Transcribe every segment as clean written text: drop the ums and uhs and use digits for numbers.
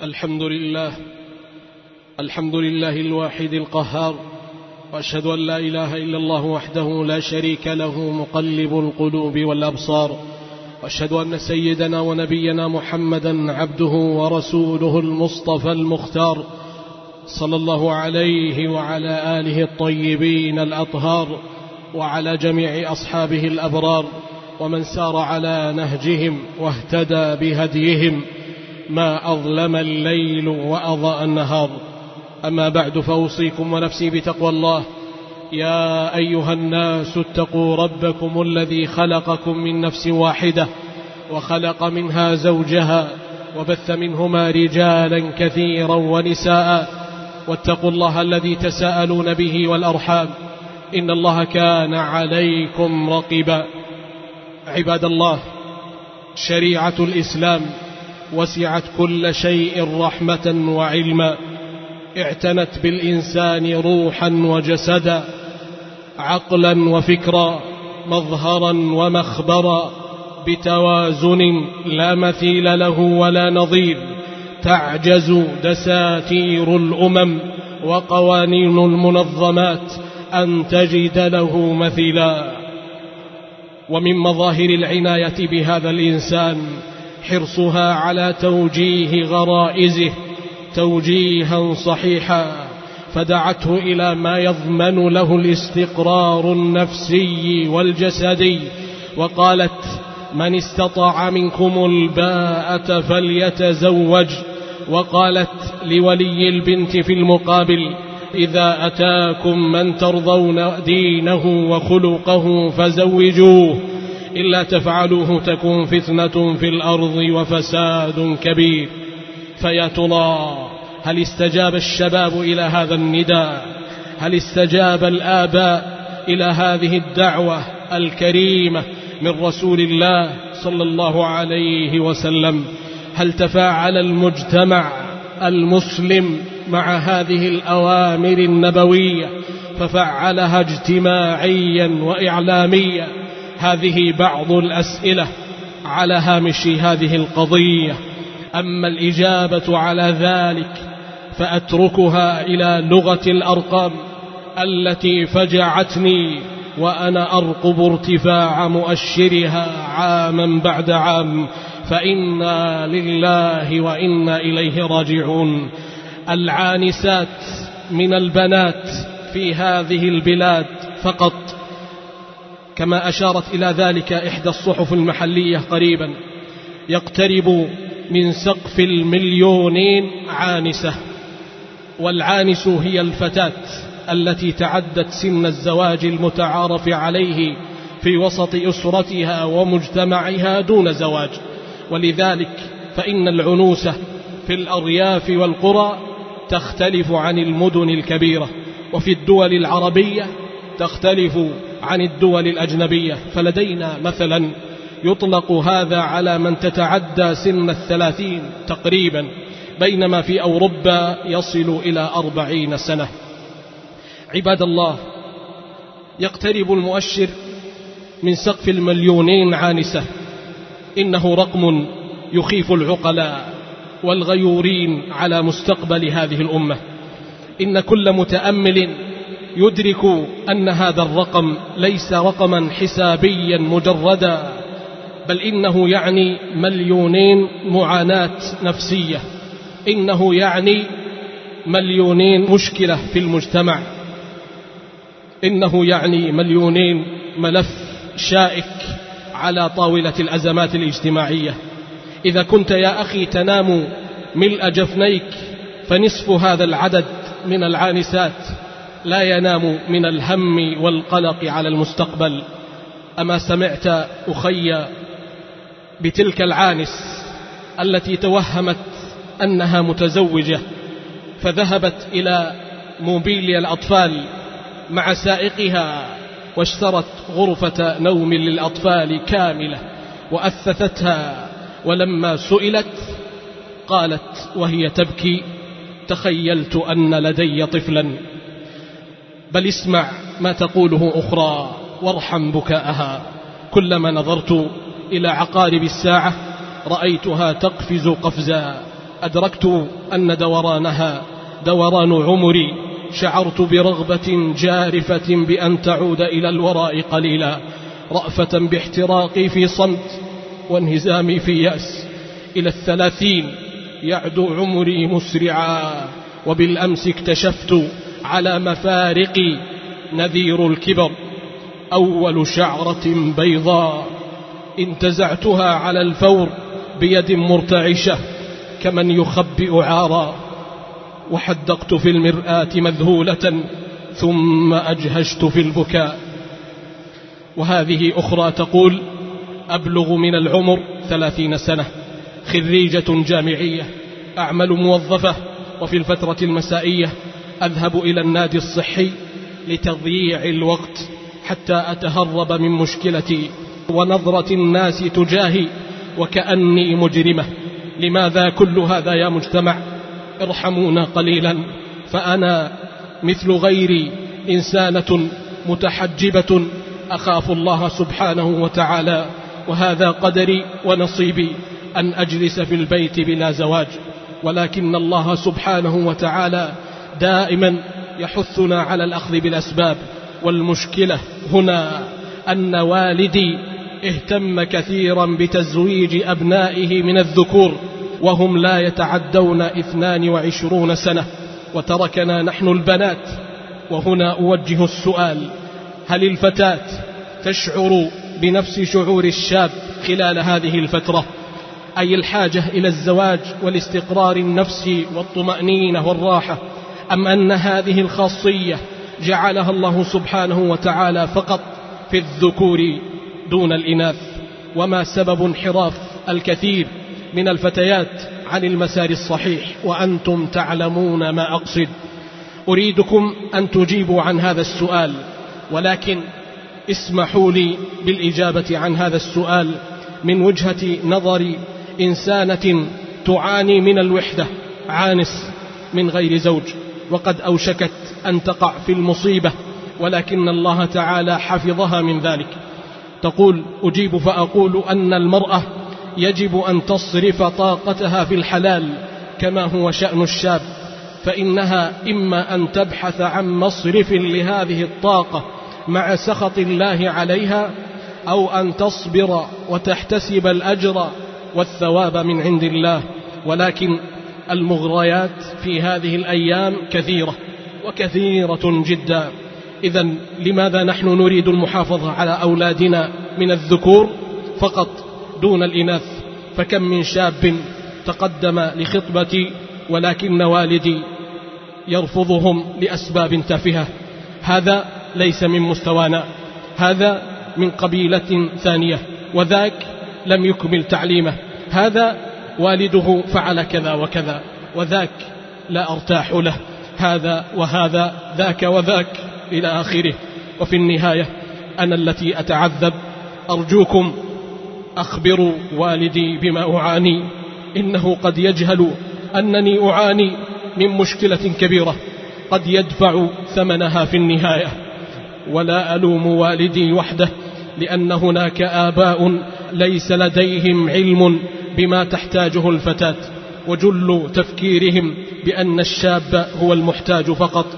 الحمد لله الواحد القهار، وأشهد أن لا إله إلا الله وحده لا شريك له مقلب القلوب والأبصار، وأشهد أن سيدنا ونبينا محمدا عبده ورسوله المصطفى المختار، صلى الله عليه وعلى آله الطيبين الأطهار، وعلى جميع أصحابه الأبرار، ومن سار على نهجهم واهتدى بهديهم ما أظلم الليل وأضاء النهار. أما بعد، فأوصيكم ونفسي بتقوى الله. يا أيها الناس اتقوا ربكم الذي خلقكم من نفس واحدة، وخلق منها زوجها، وبث منهما رجالا كثيرا ونساء، واتقوا الله الذي تساءلون به والأرحام، إن الله كان عليكم رقيبا. عباد الله، شريعة الإسلام وسعت كل شيء رحمة وعلما، اعتنت بالإنسان روحا وجسدا، عقلا وفكرا، مظهرا ومخبرا، بتوازن لا مثيل له ولا نظير، تعجز دساتير الأمم وقوانين المنظمات أن تجد له مثيلا. ومن مظاهر العناية بهذا الإنسان حرصها على توجيه غرائزه توجيها صحيحا، فدعته إلى ما يضمن له الاستقرار النفسي والجسدي، وقالت: من استطاع منكم الباءة فليتزوج. وقالت لولي البنت في المقابل: إذا أتاكم من ترضون دينه وخلقه فزوجوه، إلا تفعلوه تكن فتنة في الأرض وفساد كبير. فيا ترى، هل استجاب الشباب إلى هذا النداء؟ هل استجاب الآباء إلى هذه الدعوة الكريمة من رسول الله صلى الله عليه وسلم؟ هل تفاعل المجتمع المسلم مع هذه الأوامر النبوية ففعلها اجتماعيا وإعلاميا؟ هذه بعض الأسئلة على هامش هذه القضية. أما الإجابة على ذلك فأتركها إلى لغة الأرقام التي فجعتني وأنا أرقب ارتفاع مؤشرها عاما بعد عام، فإنا لله وإنا إليه راجعون. العانسات من البنات في هذه البلاد فقط، كما أشارت إلى ذلك إحدى الصحف المحلية قريبا، يقترب من سقف 1,000,000 عانسة. والعانس هي الفتاة التي تعدت سن الزواج المتعارف عليه في وسط أسرتها ومجتمعها دون زواج. ولذلك فإن العنوسة في الأرياف والقرى تختلف عن المدن الكبيرة، وفي الدول العربية تختلف عن الدول الأجنبية. فلدينا مثلا يطلق هذا على من تتعدى سن 30 تقريبا، بينما في أوروبا يصل إلى 40 سنة. عباد الله، يقترب المؤشر من سقف 1,000,000 عانسة. إنه رقم يخيف العقلاء والغيورين على مستقبل هذه الأمة. إن كل متأمل يدرك أن هذا الرقم ليس رقما حسابيا مجردا، بل إنه يعني 2,000,000 معاناة نفسية، إنه يعني 2,000,000 مشكلة في المجتمع، إنه يعني 2,000,000 ملف شائك على طاولة الأزمات الاجتماعية. إذا كنت يا أخي تنام ملء جفنيك، فنصف هذا العدد من العانسات لا ينام من الهم والقلق على المستقبل. أما سمعت أخي بتلك العانس التي توهمت أنها متزوجة، فذهبت إلى موبيليا الأطفال مع سائقها واشترت غرفة نوم للأطفال كاملة وأثثتها، ولما سئلت قالت وهي تبكي: تخيلت أن لدي طفلا. بل اسمع ما تقوله أخرى وارحم بكاءها: كلما نظرت إلى عقارب الساعة رأيتها تقفز قفزا، أدركت أن دورانها دوران عمري، شعرت برغبة جارفة بأن تعود إلى الوراء قليلا، رأفة باحتراقي في صمت وانهزامي في يأس. إلى 30 يعدو عمري مسرعا، وبالأمس اكتشفت على مفارقي نذير الكبر، أول شعرة بيضاء انتزعتها على الفور بيد مرتعشة كمن يخبئ عارا، وحدقت في المرآة مذهولة ثم أجهشت في البكاء. وهذه أخرى تقول: أبلغ من العمر 30 سنة، خريجة جامعية، أعمل موظفة، وفي الفترة المسائية أذهب إلى النادي الصحي لتضييع الوقت حتى أتهرب من مشكلتي ونظرة الناس تجاهي وكأني مجرمة. لماذا كل هذا يا مجتمع؟ ارحمونا قليلا، فأنا مثل غيري إنسانة متحجبة أخاف الله سبحانه وتعالى، وهذا قدري ونصيبي أن أجلس في البيت بلا زواج. ولكن الله سبحانه وتعالى دائما يحثنا على الأخذ بالأسباب. والمشكلة هنا أن والدي اهتم كثيرا بتزويج أبنائه من الذكور وهم لا يتعدون 22 سنة، وتركنا نحن البنات. وهنا أوجه السؤال: هل الفتاة تشعر بنفس شعور الشاب خلال هذه الفترة، أي الحاجة إلى الزواج والاستقرار النفسي والطمأنينة والراحة، أم أن هذه الخاصية جعلها الله سبحانه وتعالى فقط في الذكور دون الإناث؟ وما سبب انحراف الكثير من الفتيات عن المسار الصحيح وأنتم تعلمون ما أقصد؟ أريدكم أن تجيبوا عن هذا السؤال، ولكن اسمحوا لي بالإجابة عن هذا السؤال من وجهة نظر إنسانة تعاني من الوحدة، عانس من غير زوج، وقد أوشكت أن تقع في المصيبة، ولكن الله تعالى حفظها من ذلك. تقول: أجيب فأقول أن المرأة يجب أن تصرف طاقتها في الحلال كما هو شأن الشاب، فإنها إما أن تبحث عن مصرف لهذه الطاقة مع سخط الله عليها، أو أن تصبر وتحتسب الأجر والثواب من عند الله. ولكن المغريات في هذه الأيام كثيرة وكثيرة جدا. إذن لماذا نحن نريد المحافظة على أولادنا من الذكور فقط دون الإناث؟ فكم من شاب تقدم لخطبتي ولكن والدي يرفضهم لأسباب تافهة. هذا ليس من مستوانا، هذا من قبيلة ثانية، وذاك لم يكمل تعليمه، هذا والده فعل كذا وكذا، وذاك لا أرتاح له، هذا وهذا، ذاك وذاك، إلى آخره. وفي النهاية أنا التي أتعذب. أرجوكم أخبروا والدي بما أعاني، إنه قد يجهل أنني أعاني من مشكلة كبيرة قد يدفع ثمنها في النهاية. ولا ألوم والدي وحده، لأن هناك آباء ليس لديهم علم بما تحتاجه الفتاة، وجل تفكيرهم بأن الشاب هو المحتاج فقط.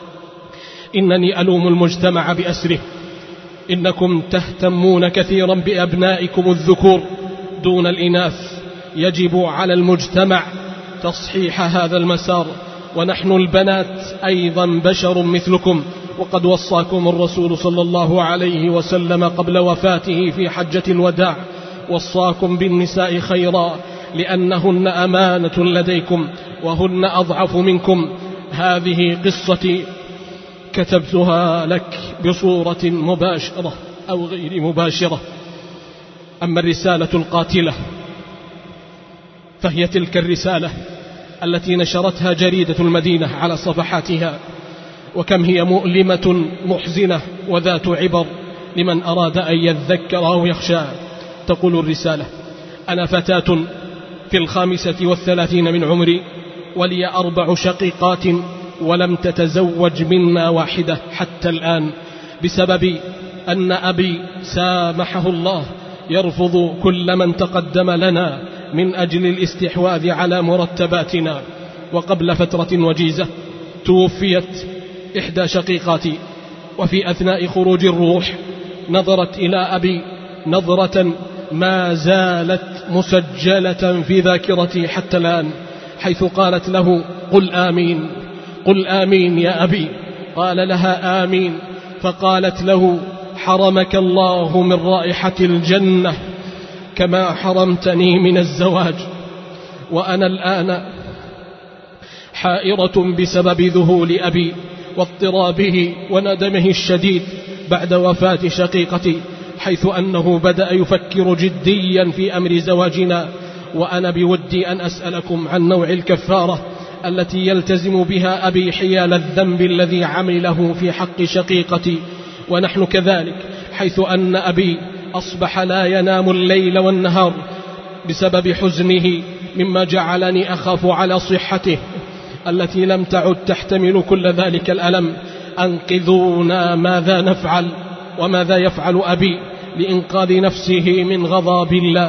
إنني ألوم المجتمع بأسره. إنكم تهتمون كثيرا بأبنائكم الذكور دون الإناث. يجب على المجتمع تصحيح هذا المسار، ونحن البنات أيضا بشر مثلكم. وقد وصاكم الرسول صلى الله عليه وسلم قبل وفاته في حجة الوداع، وصاكم بالنساء خيرا، لأنهن أمانة لديكم وهن أضعف منكم. هذه قصتي كتبتها لك بصورة مباشرة أو غير مباشرة. أما الرسالة القاتلة فهي تلك الرسالة التي نشرتها جريدة المدينة على صفحاتها، وكم هي مؤلمة محزنة وذات عبر لمن أراد أن يذكر أو يخشى. تقول الرسالة: أنا فتاة في 35 من عمري، ولي 4 شقيقات، ولم تتزوج منا واحدة حتى الآن، بسبب أن أبي سامحه الله يرفض كل من تقدم لنا من أجل الاستحواذ على مرتباتنا. وقبل فترة وجيزة توفيت إحدى شقيقاتي، وفي أثناء خروج الروح نظرت إلى أبي نظرة ما زالت مسجلة في ذاكرتي حتى الآن، حيث قالت له: قل آمين، قل آمين يا أبي. قال لها: آمين. فقالت له: حرمك الله من رائحة الجنة كما حرمتني من الزواج. وأنا الآن حائرة بسبب ذهول أبي واضطرابه وندمه الشديد بعد وفاة شقيقتي، حيث أنه بدأ يفكر جديا في أمر زواجنا. وأنا بودي أن أسألكم عن نوع الكفارة التي يلتزم بها أبي حيال الذنب الذي عمله في حق شقيقتي، ونحن كذلك، حيث أن أبي أصبح لا ينام الليل والنهار بسبب حزنه، مما جعلني أخاف على صحته التي لم تعد تحتمل كل ذلك الألم. أنقذونا، ماذا نفعل وماذا يفعل أبي لإنقاذ نفسه من غضب الله؟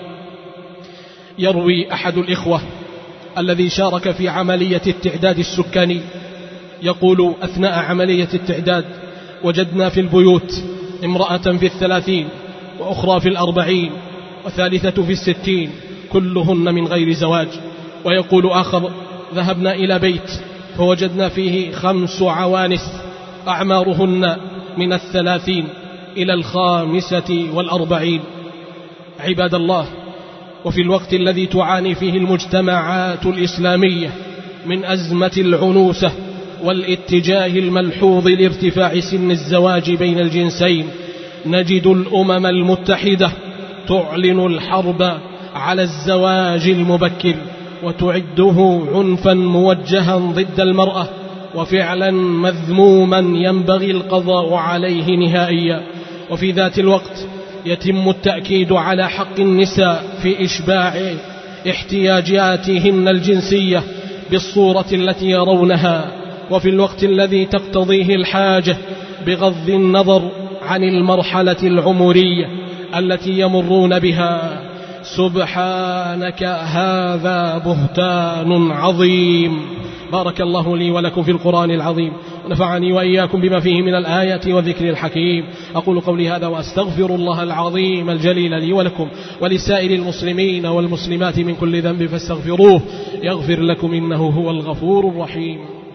يروي أحد الإخوة الذي شارك في عملية التعداد السكاني يقول: أثناء عملية التعداد وجدنا في البيوت امرأة في 30 وأخرى في 40 وثالثة في 60، كلهن من غير زواج. ويقول آخر: ذهبنا إلى بيت فوجدنا فيه 5 عوانس أعمارهن من 30 إلى 45. عباد الله، وفي الوقت الذي تعاني فيه المجتمعات الإسلامية من أزمة العنوسة والاتجاه الملحوظ لارتفاع سن الزواج بين الجنسين، نجد الأمم المتحدة تعلن الحرب على الزواج المبكر وتعده عنفا موجها ضد المرأة، وفعلا مذموما ينبغي القضاء عليه نهائيا. وفي ذات الوقت يتم التأكيد على حق النساء في إشباع احتياجاتهن الجنسية بالصورة التي يرونها، وفي الوقت الذي تقتضيه الحاجة، بغض النظر عن المرحلة العمرية التي يمرون بها. سبحانك، هذا بهتان عظيم. بارك الله لي ولكم في القرآن العظيم، ونفعني وإياكم بما فيه من الآيات والذكر الحكيم. أقول قولي هذا وأستغفر الله العظيم الجليل لي ولكم ولسائر المسلمين والمسلمات من كل ذنب فاستغفروه يغفر لكم، إنه هو الغفور الرحيم.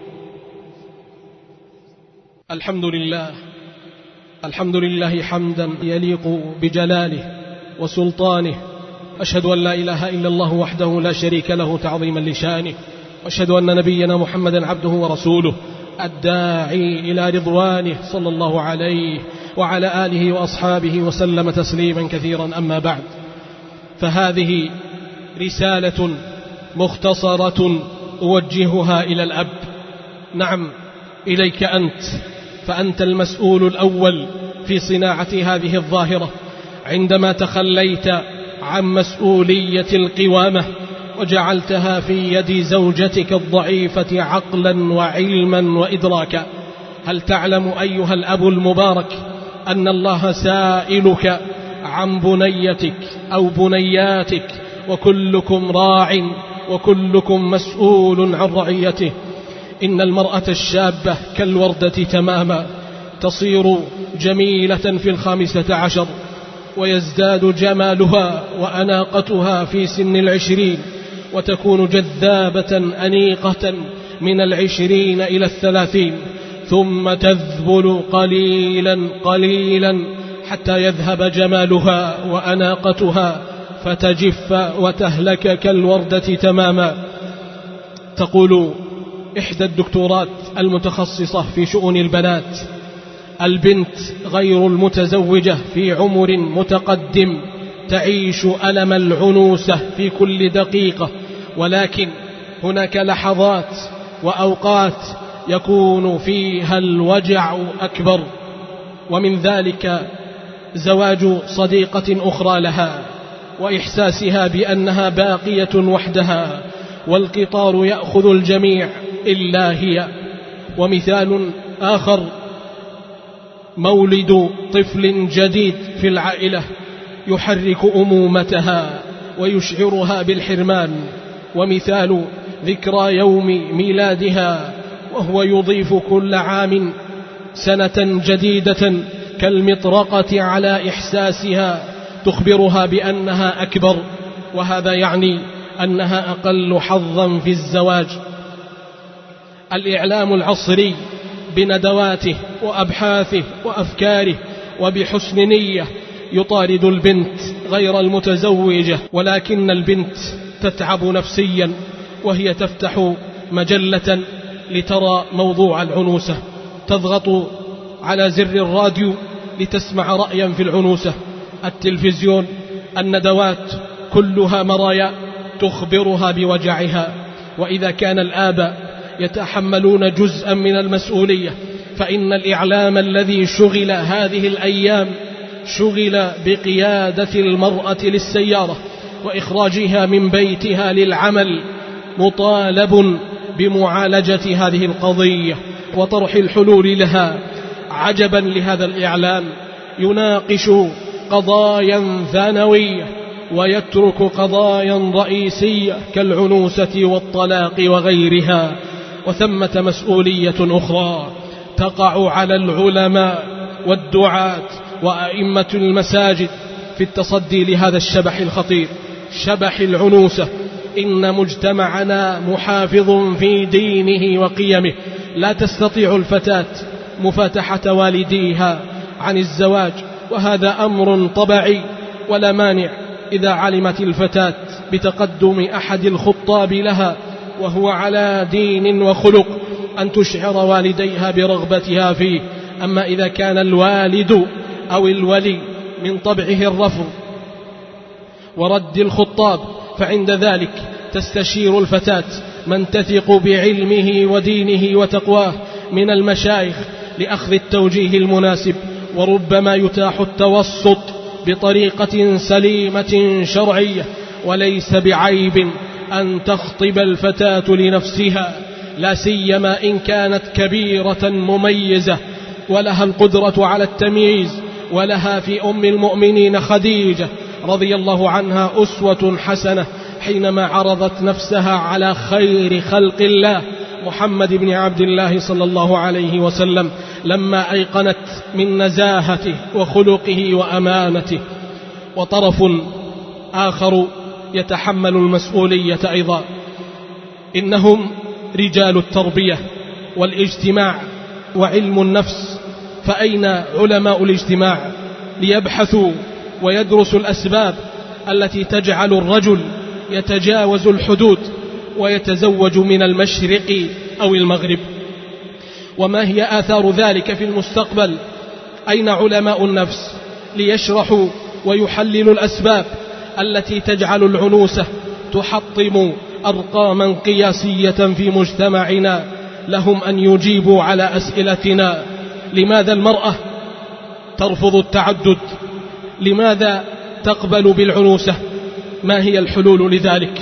الحمد لله حمدا يليق بجلاله وسلطانه. أشهد أن لا إله إلا الله وحده لا شريك له تعظيما لشانه، وأشهد أن نبينا محمدا عبده ورسوله الداعي إلى رضوانه، صلى الله عليه وعلى آله وأصحابه وسلم تسليما كثيرا. أما بعد، فهذه رسالة مختصرة أوجهها إلى الأب، نعم إليك أنت، فأنت المسؤول الأول في صناعة هذه الظاهرة، عندما تخليت عن مسؤولية القوامة وجعلتها في يد زوجتك الضعيفة عقلا وعلما وإدراكا. هل تعلم أيها الأب المبارك أن الله سائلك عن بنيتك أو بنياتك، وكلكم راع وكلكم مسؤول عن رعيته. إن المرأة الشابة كالوردة تماما، تصير جميلة في 15 ويزداد جمالها وأناقتها في سن 20، وتكون جذابة أنيقة من 20 إلى 30، ثم تذبل قليلا قليلا حتى يذهب جمالها وأناقتها فتجف وتهلك كالوردة تماما. تقول إحدى الدكتورات المتخصصة في شؤون البنات: البنت غير المتزوجة في عمر متقدم تعيش ألم العنوسة في كل دقيقة، ولكن هناك لحظات وأوقات يكون فيها الوجع أكبر، ومن ذلك زواج صديقة أخرى لها وإحساسها بأنها باقية وحدها والقطار يأخذ الجميع إلا هي. ومثال آخر: مولد طفل جديد في العائلة يحرك أمومتها ويشعرها بالحرمان. ومثال ذكرى يوم ميلادها، وهو يضيف كل عام سنة جديدة كالمطرقة على إحساسها، تخبرها بأنها أكبر، وهذا يعني أنها أقل حظا في الزواج. الإعلام العصري بندواته وأبحاثه وأفكاره وبحسن نية يطارد البنت غير المتزوجة، ولكن البنت تتعب نفسيا وهي تفتح مجلة لترى موضوع العنوسة، تضغط على زر الراديو لتسمع رأيا في العنوسة، التلفزيون، الندوات كلها مرايا تخبرها بوجعها. وإذا كان الآباء يتحملون جزءا من المسؤولية، فإن الإعلام الذي شغل هذه الأيام شغل بقيادة المرأة للسيارة وإخراجها من بيتها للعمل، مطالب بمعالجة هذه القضية وطرح الحلول لها. عجبا لهذا الإعلام، يناقش قضايا ثانوية ويترك قضايا رئيسية كالعنوسة والطلاق وغيرها. وثمة مسؤولية أخرى تقع على العلماء والدعاة وأئمة المساجد في التصدي لهذا الشبح الخطير، شبح العنوسة. إن مجتمعنا محافظ في دينه وقيمه، لا تستطيع الفتاة مفاتحة والديها عن الزواج، وهذا أمر طبيعي ولا مانع إذا علمت الفتاة بتقدم أحد الخطاب لها وهو على دين وخلق أن تشعر والديها برغبتها فيه. أما إذا كان الوالد أو الولي من طبعه الرفض ورد الخطاب، فعند ذلك تستشير الفتاة من تثق بعلمه ودينه وتقواه من المشايخ لأخذ التوجيه المناسب، وربما يتاح التوسط بطريقة سليمة شرعية. وليس بعيب أن تخطب الفتاة لنفسها، لا سيما إن كانت كبيرة مميزة ولها القدرة على التمييز. ولها في أم المؤمنين خديجة رضي الله عنها أسوة حسنة حينما عرضت نفسها على خير خلق الله محمد بن عبد الله صلى الله عليه وسلم، لما أيقنت من نزاهته وخلقه وأمانته. وطرف آخر يتحمل المسؤولية أيضا، إنهم رجال التربية والاجتماع وعلم النفس. فأين علماء الاجتماع ليبحثوا ويدرسوا الأسباب التي تجعل الرجل يتجاوز الحدود ويتزوج من المشرق أو المغرب؟ وما هي آثار ذلك في المستقبل؟ أين علماء النفس ليشرحوا ويحللوا الأسباب التي تجعل العنوسة تحطم أرقاما قياسية في مجتمعنا؟ لهم أن يجيبوا على أسئلتنا: لماذا المرأة ترفض التعدد؟ لماذا تقبل بالعنوسة؟ ما هي الحلول لذلك؟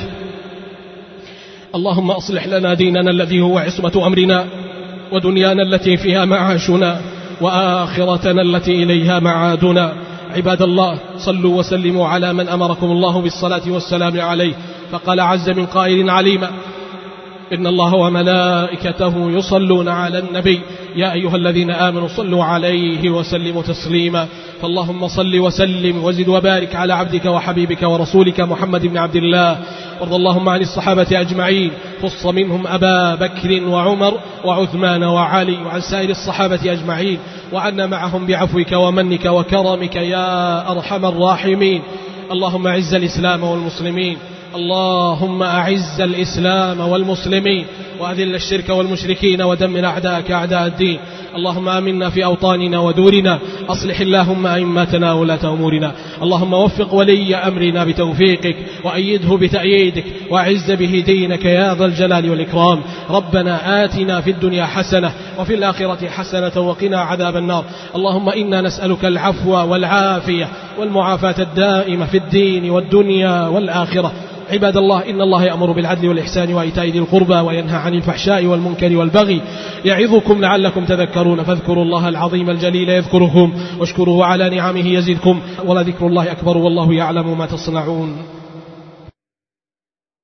اللهم أصلح لنا ديننا الذي هو عصمة أمرنا، ودنيانا التي فيها معاشنا، وآخرتنا التي إليها معادنا. عباد الله، صلوا وسلموا على من أمركم الله بالصلاة والسلام عليه، فقال عز من قائل عليما: إن الله وملائكته يصلون على النبي يا أيها الذين آمنوا صلوا عليه وسلموا تسليما. فاللهم صل وسلم وزد وبارك على عبدك وحبيبك ورسولك محمد بن عبد الله. وارض اللهم عن الصحابة أجمعين، خص منهم أبا بكر وعمر وعثمان وعلي، وعن سائر الصحابة أجمعين، وعنا معهم بعفوك ومنك وكرمك يا أرحم الراحمين. اللهم أعز الإسلام والمسلمين، اللهم أعز الإسلام والمسلمين، وأذل الشرك والمشركين، ودمر أعداءك أعداء الدين. اللهم آمنا في أوطاننا ودورنا، أصلح اللهم أئمتنا ولاة أمورنا. اللهم وفق ولي أمرنا بتوفيقك، وأيده بتأييدك، وأعز به دينك يا ذا الجلال والإكرام. ربنا آتنا في الدنيا حسنة وفي الآخرة حسنة وقنا عذاب النار. اللهم إنا نسألك العفو والعافية والمعافاة الدائمة في الدين والدنيا والآخرة. عباد الله، إن الله يأمر بالعدل والإحسان وإيتاء ذي القربى وينهى عن الفحشاء والمنكر والبغي يعظكم لعلكم تذكرون. فاذكروا الله العظيم الجليل يذكركم، واشكروه على نعمه يزدكم، ولذكر الله أكبر والله يعلم ما تصنعون.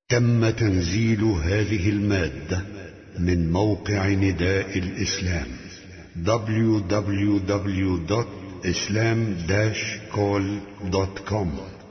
تم تنزيل هذه المادة من موقع نداء الإسلام www.islam-call.com